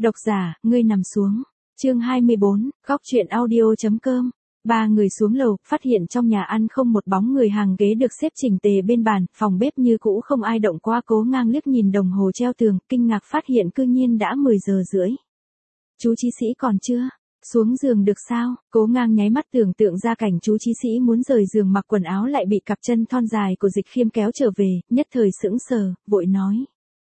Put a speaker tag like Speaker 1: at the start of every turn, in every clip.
Speaker 1: Độc giả, ngươi nằm xuống. Chương 24, góc truyện audio.com. Ba người xuống lầu, phát hiện trong nhà ăn không một bóng người, hàng ghế được xếp chỉnh tề bên bàn, phòng bếp như cũ không ai động qua. Cố Ngang liếc nhìn đồng hồ treo tường, kinh ngạc phát hiện cư nhiên đã 10 giờ rưỡi. Chú Chí Sĩ còn chưa xuống giường được sao? Cố Ngang nháy mắt tưởng tượng ra cảnh chú Chí Sĩ muốn rời giường mặc quần áo lại bị cặp chân thon dài của Dịch Khiêm kéo trở về, nhất thời sững sờ, vội nói.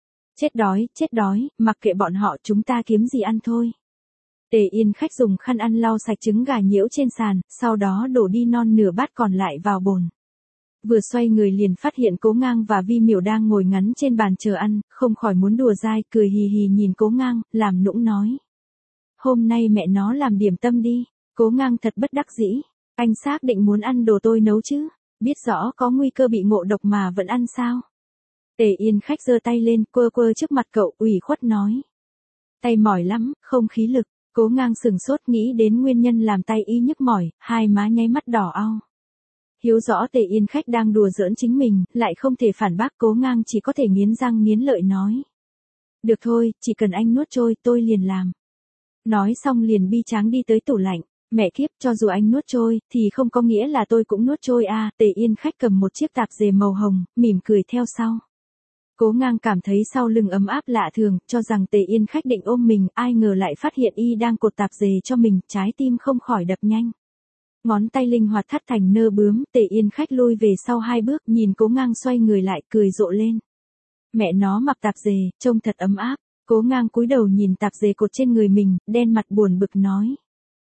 Speaker 1: Chết đói, mặc kệ bọn họ, chúng ta kiếm gì ăn thôi. Tề Yên Khách dùng khăn ăn lau sạch trứng gà nhiễu trên sàn, sau đó đổ đi non nửa bát còn lại vào bồn. Vừa xoay người liền phát hiện Cố Ngang và Vi Miểu đang ngồi ngắn trên bàn chờ ăn, không khỏi muốn đùa dai, cười hì hì nhìn Cố Ngang, làm nũng nói. Hôm nay mẹ nó làm điểm tâm đi. Cố Ngang thật bất đắc dĩ. Anh xác định muốn ăn đồ tôi nấu chứ? Biết rõ có nguy cơ bị ngộ độc mà vẫn ăn sao? Tề Yên Khách giơ tay lên, quơ quơ trước mặt cậu, ủy khuất nói. Tay mỏi lắm, không khí lực. Cố Ngang sừng sốt nghĩ đến nguyên nhân làm tay y nhức mỏi, hai má nháy mắt đỏ au. Hiếu rõ Tề Yên Khách đang đùa giỡn chính mình, lại không thể phản bác. Cố Ngang chỉ có thể nghiến răng nghiến lợi nói. Được thôi, chỉ cần anh nuốt trôi, tôi liền làm. Nói xong liền bi tráng đi tới tủ lạnh. Mẹ kiếp, cho dù anh nuốt trôi, thì không có nghĩa là tôi cũng nuốt trôi à. Tề Yên Khách cầm một chiếc tạp dề màu hồng, mỉm cười theo sau. Cố Ngang cảm thấy sau lưng ấm áp lạ thường, cho rằng Tề Yên Khách định ôm mình, ai ngờ lại phát hiện y đang cột tạp dề cho mình, trái tim không khỏi đập nhanh. Ngón tay linh hoạt thắt thành nơ bướm, Tề Yên Khách lui về sau 2 bước, nhìn Cố Ngang xoay người lại, cười rộ lên. Mẹ nó mặc tạp dề, trông thật ấm áp. Cố Ngang cúi đầu nhìn tạp dề cột trên người mình, đen mặt buồn bực nói.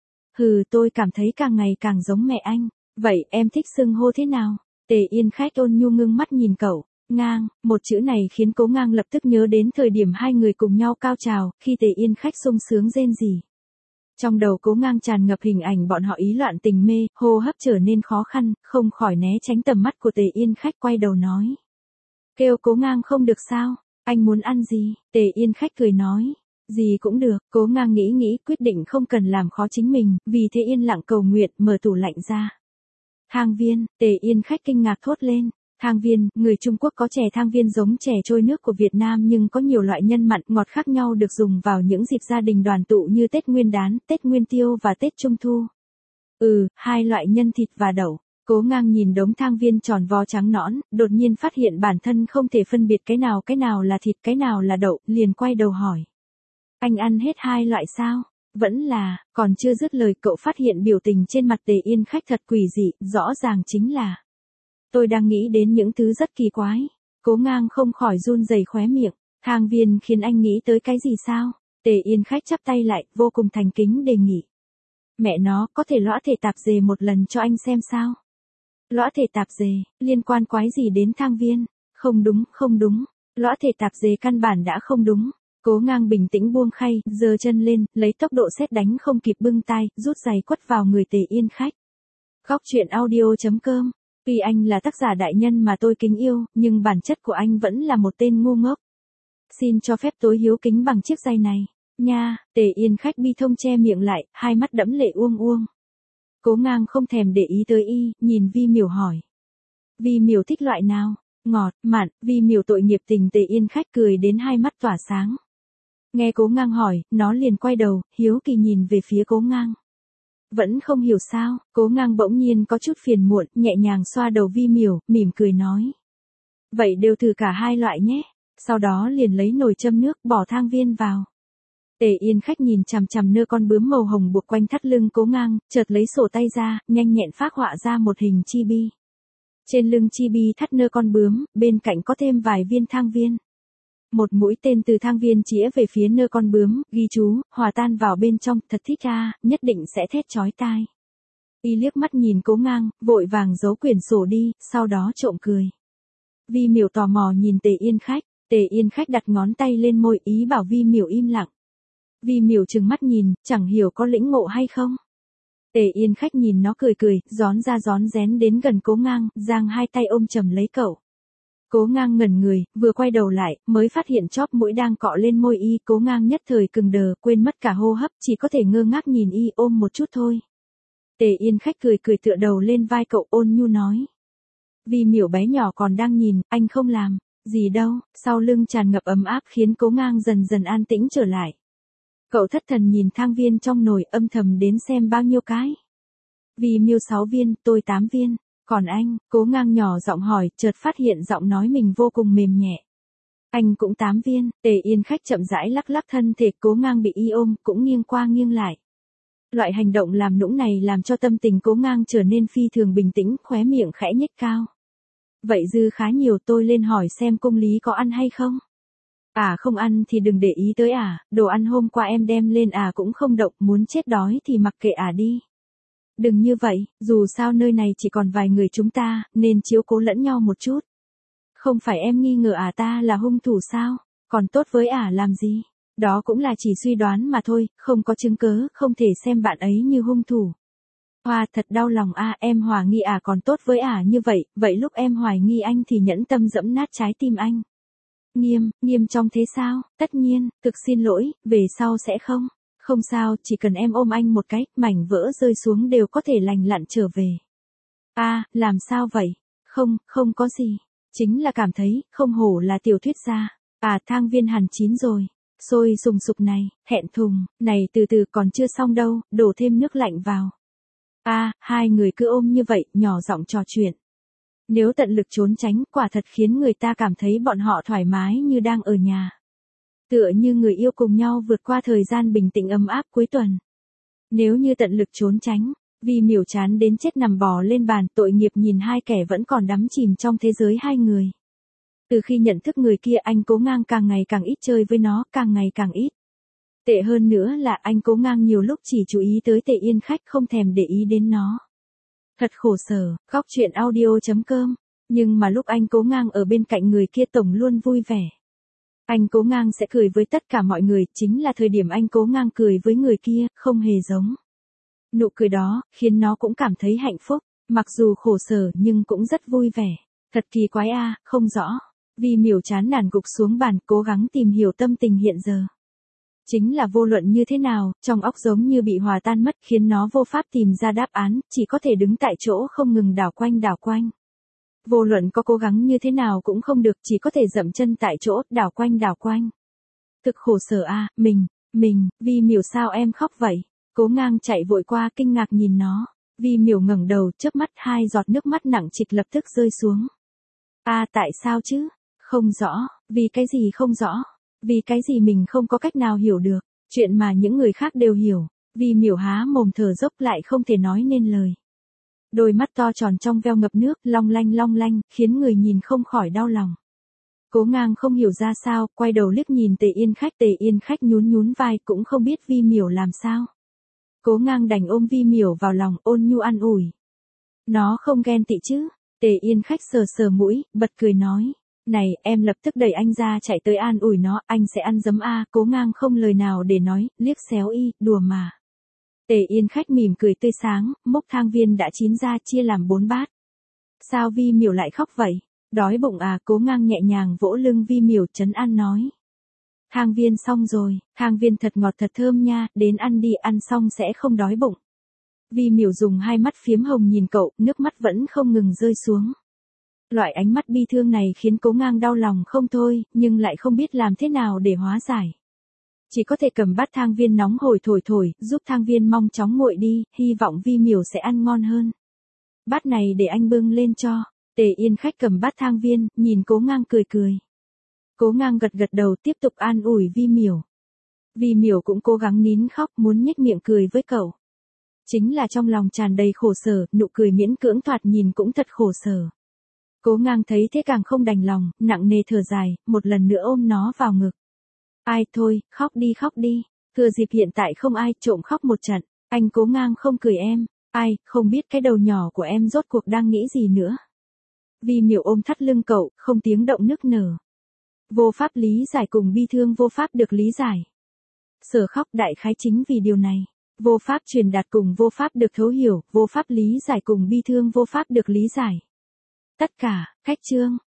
Speaker 1: Hừ, tôi cảm thấy càng ngày càng giống mẹ anh. Vậy em thích xưng hô thế nào? Tề Yên Khách ôn nhu ngưng mắt nhìn cậu. Ngang, một chữ này khiến Cố Ngang lập tức nhớ đến thời điểm hai người cùng nhau cao trào, khi Tề Yên Khách sung sướng rên rỉ. Trong đầu Cố Ngang tràn ngập hình ảnh bọn họ ý loạn tình mê, hô hấp trở nên khó khăn, không khỏi né tránh tầm mắt của Tề Yên Khách, quay đầu nói. Kêu Cố Ngang không được sao? Anh muốn ăn gì? Tề Yên Khách cười nói. Gì cũng được. Cố Ngang nghĩ quyết định không cần làm khó chính mình, vì thế yên lặng cầu nguyện, mở tủ lạnh ra. Thang viên, Tề Yên Khách kinh ngạc thốt lên. Thang viên, người Trung Quốc có chè thang viên giống chè trôi nước của Việt Nam nhưng có nhiều loại nhân mặn ngọt khác nhau, được dùng vào những dịp gia đình đoàn tụ như Tết Nguyên đán, Tết Nguyên tiêu và Tết Trung thu. 2 loại nhân thịt và đậu. Cố Ngang nhìn đống thang viên tròn vo trắng nõn, đột nhiên phát hiện bản thân không thể phân biệt cái nào là thịt, cái nào là đậu, liền quay đầu hỏi. Anh ăn hết 2 loại sao? Vẫn là, còn chưa dứt lời cậu phát hiện biểu tình trên mặt Tề Yên Khách thật quỷ dị, rõ ràng chính là. Tôi đang nghĩ đến những thứ rất kỳ quái. Cố Ngang không khỏi run rẩy khóe miệng. Thang viên khiến anh nghĩ tới cái gì sao? Tề Yên Khách chắp tay lại, vô cùng thành kính đề nghị. Mẹ nó, có thể lõa thể tạp dề một lần cho anh xem sao? Lõa thể tạp dề, liên quan quái gì đến thang viên? Không đúng. Lõa thể tạp dề căn bản đã không đúng. Cố Ngang bình tĩnh buông khay, giơ chân lên, lấy tốc độ sét đánh không kịp bưng tay, rút giày quất vào người Tề Yên Khách. Góc truyện audio.com. Tuy anh là tác giả đại nhân mà tôi kính yêu, nhưng bản chất của anh vẫn là một tên ngu ngốc. Xin cho phép tôi hiếu kính bằng chiếc giày này. Nha, Tề Yên Khách bi thông che miệng lại, hai mắt đẫm lệ uông. Cố Ngang không thèm để ý tới y, nhìn Vi Miểu hỏi. Vi Miểu thích loại nào? Ngọt, mặn, Vi Miểu tội nghiệp tình. Tề Yên Khách cười đến hai mắt tỏa sáng. Nghe Cố Ngang hỏi, nó liền quay đầu, hiếu kỳ nhìn về phía Cố Ngang. Vẫn không hiểu sao? Cố Ngang bỗng nhiên có chút phiền muộn, nhẹ nhàng xoa đầu Vi Miểu, mỉm cười nói. Vậy đều thử cả 2 loại nhé. Sau đó liền lấy nồi châm nước, bỏ thang viên vào. Tề Yên Khách nhìn chằm chằm nơ con bướm màu hồng buộc quanh thắt lưng Cố Ngang, chợt lấy sổ tay ra, nhanh nhẹn phác họa ra một hình chibi. Trên lưng chibi thắt nơ con bướm, bên cạnh có thêm vài viên thang viên. Một mũi tên từ thang viên chĩa về phía nơ con bướm, ghi chú, hòa tan vào bên trong, thật thích à, nhất định sẽ thét chói tai. Y liếc mắt nhìn Cố Ngang, vội vàng giấu quyển sổ đi, sau đó trộm cười. Vi Miểu tò mò nhìn Tề Yên Khách. Tề Yên Khách đặt ngón tay lên môi, ý bảo Vi Miểu im lặng. Vi Miểu trừng mắt nhìn, chẳng hiểu có lĩnh ngộ hay không. Tề Yên Khách nhìn nó cười, rón ra rón rén đến gần Cố Ngang, giang hai tay ôm chầm lấy cậu. Cố Ngang ngẩn người, vừa quay đầu lại, mới phát hiện chóp mũi đang cọ lên môi y. Cố Ngang nhất thời cứng đờ, quên mất cả hô hấp, chỉ có thể ngơ ngác nhìn y, ôm một chút thôi. Tề Yên Khách cười tựa đầu lên vai cậu, ôn nhu nói. Vi Miểu bé nhỏ còn đang nhìn, anh không làm gì đâu. Sau lưng tràn ngập ấm áp khiến Cố Ngang dần dần an tĩnh trở lại. Cậu thất thần nhìn thang viên trong nồi âm thầm đến xem bao nhiêu cái. Vì Miêu 6 viên, tôi 8 viên. Còn anh, Cố Ngang nhỏ giọng hỏi, chợt phát hiện giọng nói mình vô cùng mềm nhẹ. Anh cũng 8 viên, Tề Yên Khách chậm rãi lắc lắc thân thể, Cố Ngang bị y ôm, cũng nghiêng qua nghiêng lại. Loại hành động làm nũng này làm cho tâm tình Cố Ngang trở nên phi thường bình tĩnh, khóe miệng khẽ nhếch cao. Vậy dư khá nhiều, tôi lên hỏi xem cung lý có ăn hay không? Không ăn thì đừng để ý tới đồ ăn hôm qua em đem lên cũng không động, muốn chết đói thì mặc kệ đi. Đừng như vậy, dù sao nơi này chỉ còn vài người chúng ta, nên chiếu cố lẫn nhau một chút. Không phải em nghi ngờ ta là hung thủ sao? Còn tốt với làm gì? Đó cũng là chỉ suy đoán mà thôi, không có chứng cớ, không thể xem bạn ấy như hung thủ. Hoa, thật đau lòng em hoài nghi còn tốt với như vậy lúc em hoài nghi anh thì nhẫn tâm dẫm nát trái tim anh. Nghiêm trong thế sao? Tất nhiên, thực xin lỗi, về sau sẽ không. Không sao, chỉ cần em ôm anh một cái, mảnh vỡ rơi xuống đều có thể lành lặn trở về. Làm sao vậy? Không có gì. Chính là cảm thấy, không hổ là tiểu thuyết gia. Thang viên hẳn chín rồi. Sôi sùng sục này, hẹn thùng, này từ từ còn chưa xong đâu, đổ thêm nước lạnh vào. Hai người cứ ôm như vậy, nhỏ giọng trò chuyện. Nếu tận lực trốn tránh, quả thật khiến người ta cảm thấy bọn họ thoải mái như đang ở nhà. Tựa như người yêu cùng nhau vượt qua thời gian bình tĩnh ấm áp cuối tuần. Nếu như tận lực trốn tránh, Vì Miểu chán đến chết nằm bò lên bàn, tội nghiệp nhìn hai kẻ vẫn còn đắm chìm trong thế giới hai người. Từ khi nhận thức người kia, anh Cố Ngang càng ngày càng ít chơi với nó, càng ngày càng ít. Tệ hơn nữa là anh Cố Ngang nhiều lúc chỉ chú ý tới Tề Yên Khách, không thèm để ý đến nó. Thật khổ sở, khóc chuyện audio.com. Nhưng mà lúc anh Cố Ngang ở bên cạnh người kia tổng luôn vui vẻ. Anh Cố Ngang sẽ cười với tất cả mọi người, chính là thời điểm anh Cố Ngang cười với người kia, không hề giống. Nụ cười đó, khiến nó cũng cảm thấy hạnh phúc, mặc dù khổ sở nhưng cũng rất vui vẻ. Thật kỳ quái không rõ. Vì Miểu chán nản gục xuống bàn, cố gắng tìm hiểu tâm tình hiện giờ. Chính là vô luận như thế nào, trong óc giống như bị hòa tan mất, khiến nó vô pháp tìm ra đáp án, chỉ có thể đứng tại chỗ không ngừng đảo quanh. Vô luận có cố gắng như thế nào cũng không được, chỉ có thể dậm chân tại chỗ, đảo quanh. Thực khổ sở mình, Vì Miểu sao em khóc vậy? Cố Ngang chạy vội qua kinh ngạc nhìn nó. Vì Miểu ngẩng đầu, chớp mắt, hai giọt nước mắt nặng trịch lập tức rơi xuống. Tại sao chứ? Không rõ, vì cái gì không rõ? Vì cái gì mình không có cách nào hiểu được, chuyện mà những người khác đều hiểu. Vì Miểu há mồm thở dốc lại không thể nói nên lời. Đôi mắt to tròn trong veo ngập nước, long lanh, khiến người nhìn không khỏi đau lòng. Cố Ngang không hiểu ra sao, quay đầu liếc nhìn Tề Yên Khách nhún vai, cũng không biết Vi Miểu làm sao. Cố Ngang đành ôm Vi Miểu vào lòng, ôn nhu an ủi. Nó không ghen tị chứ? Tề Yên Khách sờ mũi, bật cười nói. Này, em lập tức đẩy anh ra chạy tới an ủi nó, anh sẽ ăn giấm Cố Ngang không lời nào để nói, liếc xéo đùa mà. Tề Yên Khách mỉm cười tươi sáng, múc thang viên đã chín ra chia làm 4 bát. Sao Vi Miểu lại khóc vậy? Đói bụng Cố Ngang nhẹ nhàng vỗ lưng Vi Miểu trấn an nói. Thang viên xong rồi, thang viên thật ngọt thật thơm nha, đến ăn đi, ăn xong sẽ không đói bụng. Vi Miểu dùng hai mắt phiếm hồng nhìn cậu, nước mắt vẫn không ngừng rơi xuống. Loại ánh mắt bi thương này khiến Cố Ngang đau lòng không thôi, nhưng lại không biết làm thế nào để hóa giải. Chỉ có thể cầm bát thang viên nóng hổi thổi, giúp thang viên mau chóng nguội đi, hy vọng Vi Miểu sẽ ăn ngon hơn. Bát này để anh bưng lên cho. Tề Yên Khách cầm bát thang viên, nhìn Cố Ngang cười. Cố Ngang gật đầu tiếp tục an ủi Vi Miểu. Vi Miểu cũng cố gắng nín khóc, muốn nhếch miệng cười với cậu. Chính là trong lòng tràn đầy khổ sở, nụ cười miễn cưỡng thoạt nhìn cũng thật khổ sở. Cố Ngang thấy thế càng không đành lòng, nặng nề thở dài, một lần nữa ôm nó vào ngực. Thôi, khóc đi. Thừa dịp hiện tại không ai, trộm khóc một trận. Anh Cố Ngang không cười em. Không biết cái đầu nhỏ của em rốt cuộc đang nghĩ gì nữa. Vi Miểu ôm thắt lưng cậu, không tiếng động nức nở. Vô pháp lý giải cùng bi thương vô pháp được lý giải. Sở khóc đại khái chính vì điều này. Vô pháp truyền đạt cùng vô pháp được thấu hiểu, vô pháp lý giải cùng bi thương vô pháp được lý giải. Tất cả, khách chương.